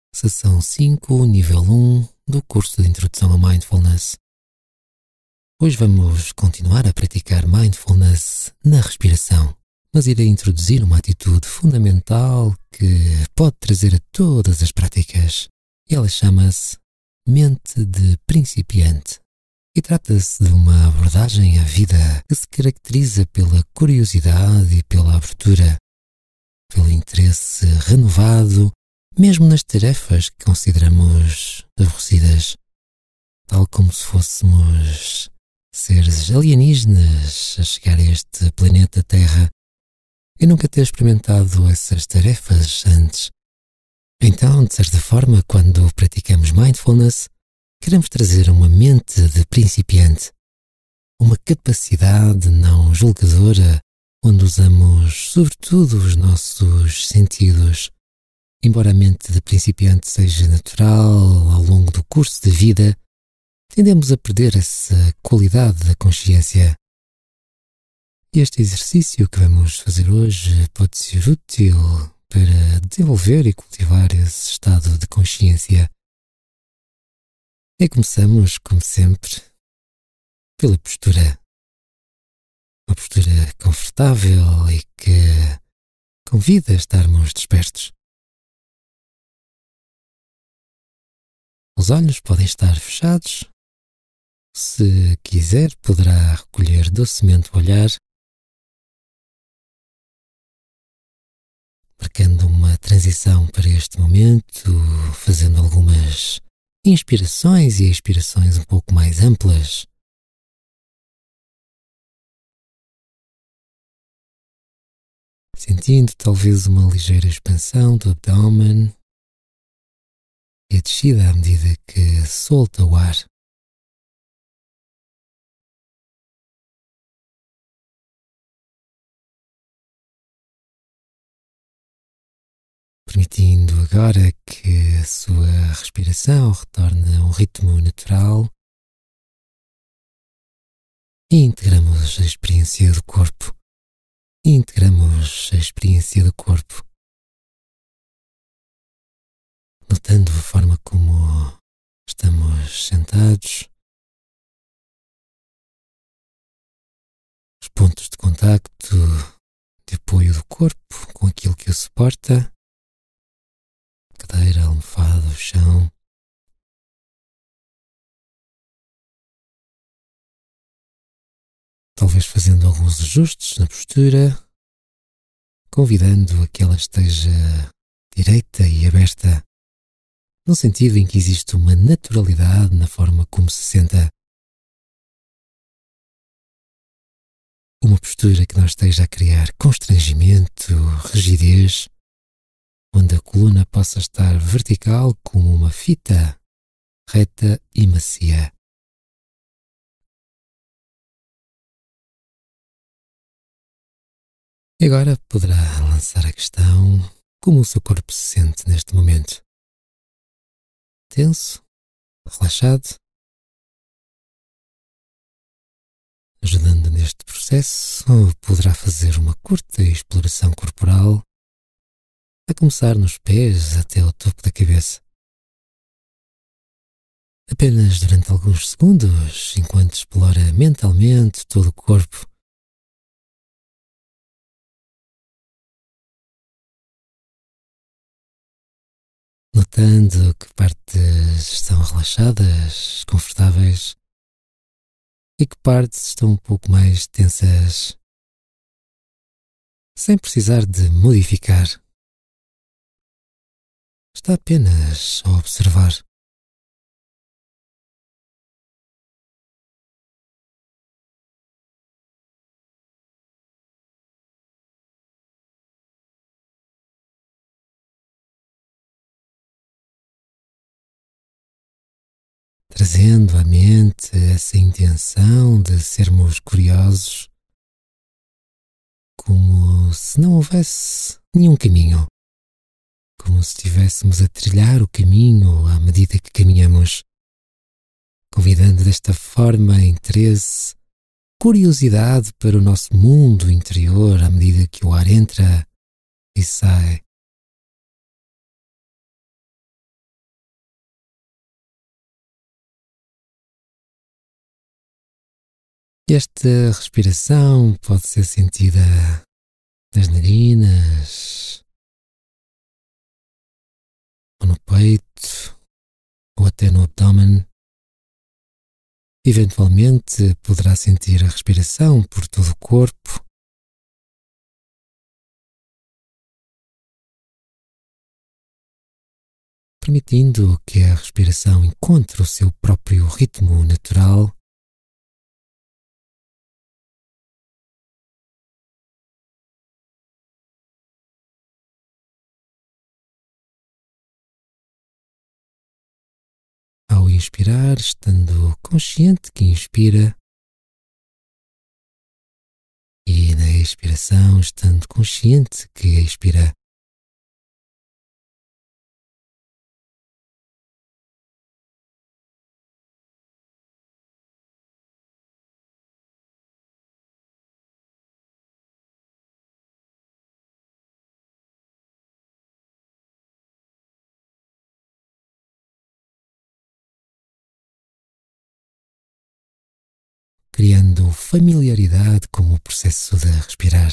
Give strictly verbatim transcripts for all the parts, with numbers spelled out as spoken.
Sessão cinco, nível um do curso de Introdução a Mindfulness. Hoje vamos continuar a praticar Mindfulness na respiração, mas irei introduzir uma atitude fundamental que pode trazer a todas as práticas. Ela chama-se mente de principiante e trata-se de uma abordagem à vida que se caracteriza pela curiosidade e pela abertura, pelo interesse renovado, mesmo nas tarefas que consideramos aborrecidas, tal como se fôssemos seres alienígenas a chegar a este planeta Terra e nunca ter experimentado essas tarefas antes. Então, de certa forma, quando praticamos Mindfulness, queremos trazer uma mente de principiante, uma capacidade não julgadora, onde usamos sobretudo os nossos sentidos. Embora a mente de principiante seja natural ao longo do curso de vida, tendemos a perder essa qualidade da consciência. E este exercício que vamos fazer hoje pode ser útil para desenvolver e cultivar esse estado de consciência. E começamos, como sempre, pela postura. Uma postura confortável e que convida a estarmos despertos. Os olhos podem estar fechados. Se quiser, poderá recolher docemente o olhar, marcando uma transição para este momento, fazendo algumas inspirações e expirações um pouco mais amplas. Sentindo talvez uma ligeira expansão do abdômen e a descida à medida que solta o ar. Permitindo agora que a sua respiração retorne a um ritmo natural e integramos a experiência do corpo. E integramos a experiência do corpo, notando a forma como estamos sentados, os pontos de contacto, de apoio do corpo com aquilo que o suporta, cadeira, almofada, o chão. Talvez fazendo alguns ajustes na postura, convidando a que ela esteja direita e aberta, no sentido em que existe uma naturalidade na forma como se senta. Uma postura que não esteja a criar constrangimento, rigidez, onde a coluna possa estar vertical como uma fita, reta e macia. E agora poderá lançar a questão como o seu corpo se sente neste momento. Tenso? Relaxado? Ajudando neste processo, poderá fazer uma curta exploração corporal, a começar nos pés até ao topo da cabeça. Apenas durante alguns segundos, enquanto explora mentalmente todo o corpo. Notando que partes estão relaxadas, confortáveis, e que partes estão um pouco mais tensas, sem precisar de modificar. Está apenas a observar. Trazendo à mente essa intenção de sermos curiosos, como se não houvesse nenhum caminho, como se estivéssemos a trilhar o caminho à medida que caminhamos, convidando desta forma interesse, curiosidade para o nosso mundo interior à medida que o ar entra e sai. Esta respiração pode ser sentida nas narinas, ou no peito, ou até no abdômen. Eventualmente poderá sentir a respiração por todo o corpo. Permitindo que a respiração encontre o seu próprio ritmo natural. Ao inspirar, estando consciente que inspira, e na expiração, estando consciente que expira. Criando familiaridade com o processo de respirar,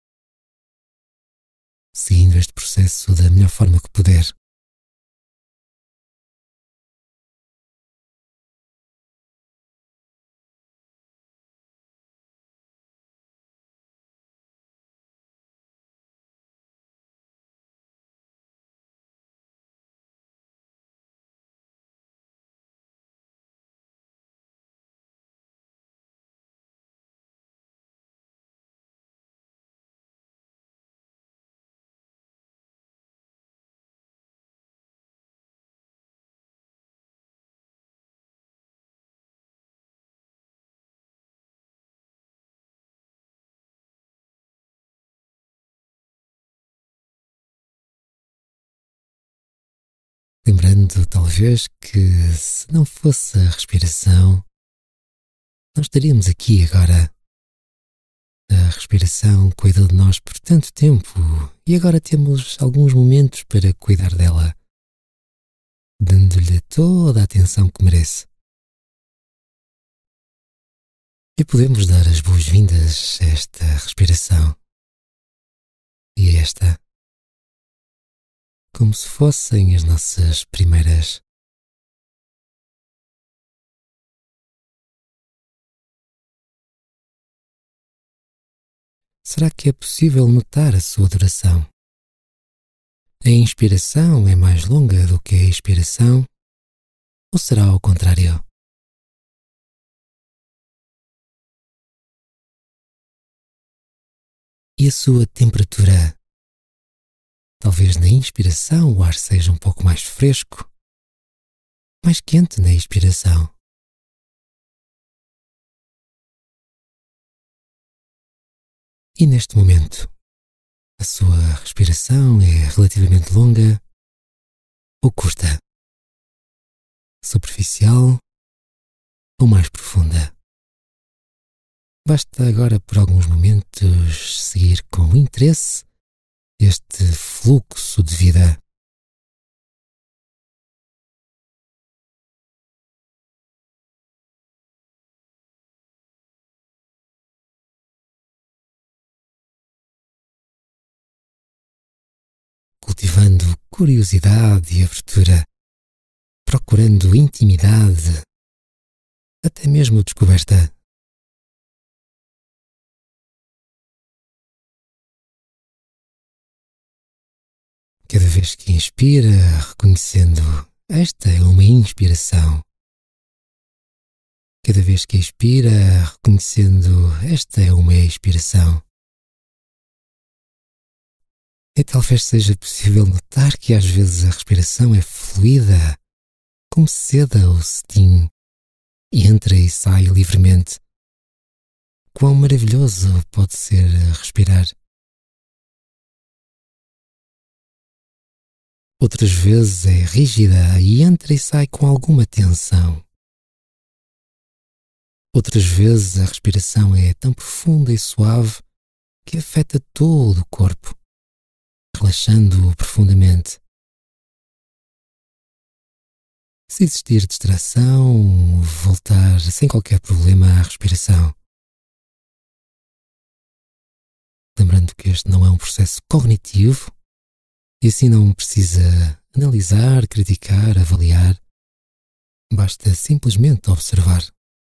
seguindo este processo da melhor forma que puder. Lembrando, talvez, que se não fosse a respiração, não estaríamos aqui agora. A respiração cuidou de nós por tanto tempo e agora temos alguns momentos para cuidar dela, dando-lhe toda a atenção que merece. E podemos dar as boas-vindas a esta respiração e a esta, como se fossem as nossas primeiras. Será que é possível notar a sua duração? A inspiração é mais longa do que a expiração? Ou será ao contrário? E a sua temperatura? Talvez na inspiração o ar seja um pouco mais fresco, mais quente na expiração. E neste momento, a sua respiração é relativamente longa ou curta, superficial ou mais profunda. Basta agora por alguns momentos seguir com interesse este fluxo de vida. Cultivando curiosidade e abertura, procurando intimidade, até mesmo descoberta. Cada vez que inspira, reconhecendo esta é uma inspiração. Cada vez que expira, reconhecendo esta é uma expiração. E talvez seja possível notar que às vezes a respiração é fluida, como seda ou cetim, e entra e sai livremente. Quão maravilhoso pode ser respirar. Outras vezes é rígida e entra e sai com alguma tensão. Outras vezes a respiração é tão profunda e suave que afeta todo o corpo, relaxando-o profundamente. Se existir distração, voltar sem qualquer problema à respiração. lembrando que este não é um processo cognitivo e assim não precisa analisar, criticar, avaliar. Basta simplesmente observar.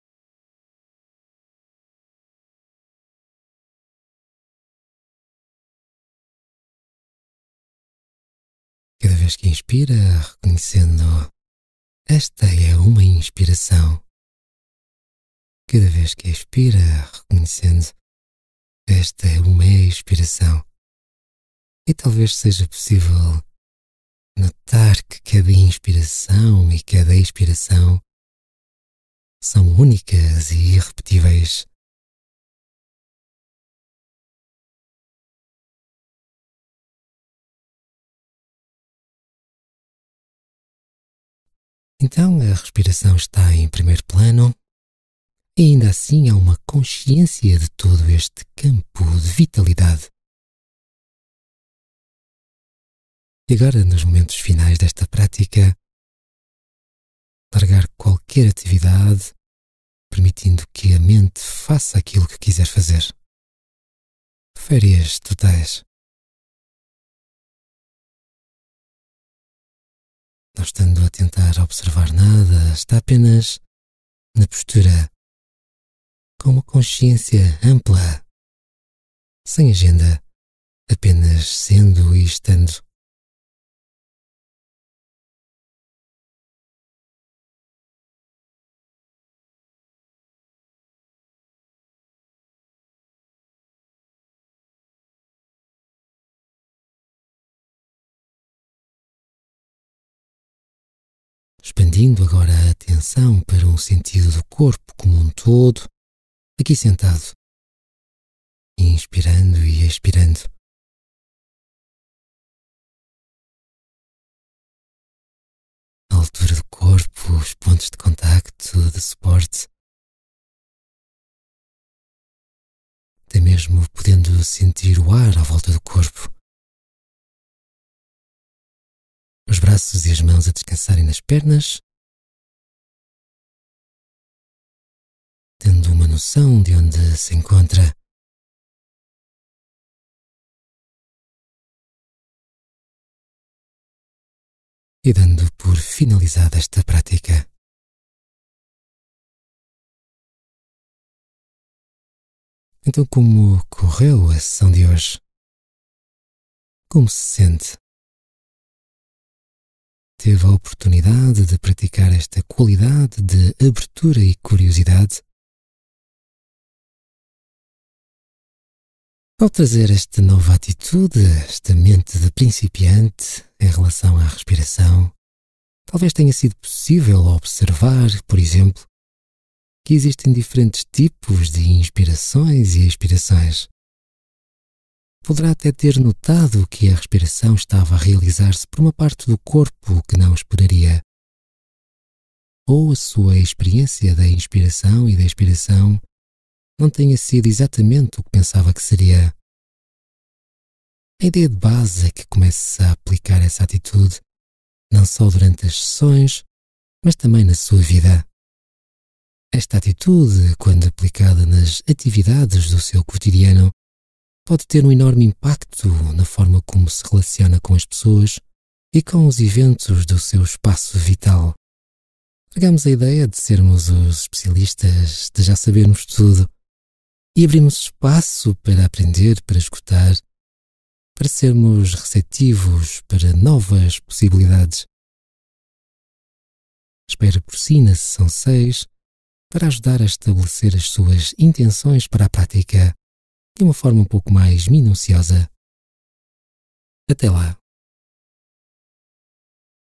Cada vez que inspira, reconhecendo esta é uma inspiração. Cada vez que expira, reconhecendo esta é uma expiração. E talvez seja possível notar que cada inspiração e cada expiração são únicas e irrepetíveis. Então a respiração está em primeiro plano e ainda assim há uma consciência de todo este campo de vitalidade. E agora, nos momentos finais desta prática, largar qualquer atividade, permitindo que a mente faça aquilo que quiser fazer. Férias totais. Não estando a tentar observar nada, está apenas na postura, com uma consciência ampla, sem agenda, apenas sendo e estando. Expandindo agora a atenção para um sentido do corpo como um todo, aqui sentado, inspirando e expirando. A altura do corpo, os pontos de contacto, de suporte, até mesmo podendo sentir o ar à volta do corpo. Os braços e as mãos a descansarem nas pernas, tendo uma noção de onde se encontra. E dando por finalizada esta prática. Então, como correu a sessão de hoje? Como se sente? Teve a oportunidade de praticar esta qualidade de abertura e curiosidade? Ao trazer esta nova atitude, esta mente de principiante em relação à respiração, talvez tenha sido possível observar, por exemplo, que existem diferentes tipos de inspirações e expirações. Poderá até ter notado que a respiração estava a realizar-se por uma parte do corpo que não esperaria. Ou a sua experiência da inspiração e da expiração não tenha sido exatamente o que pensava que seria. A ideia de base é que comece a aplicar essa atitude não só durante as sessões, mas também na sua vida. Esta atitude, quando aplicada nas atividades do seu cotidiano, pode ter um enorme impacto na forma como se relaciona com as pessoas e com os eventos do seu espaço vital. Pegamos a ideia de sermos os especialistas, de já sabermos tudo, e abrimos espaço para aprender, para escutar, para sermos receptivos para novas possibilidades. Espere por si na sessão seis para ajudar a estabelecer as suas intenções para a prática de uma forma um pouco mais minuciosa. Até lá!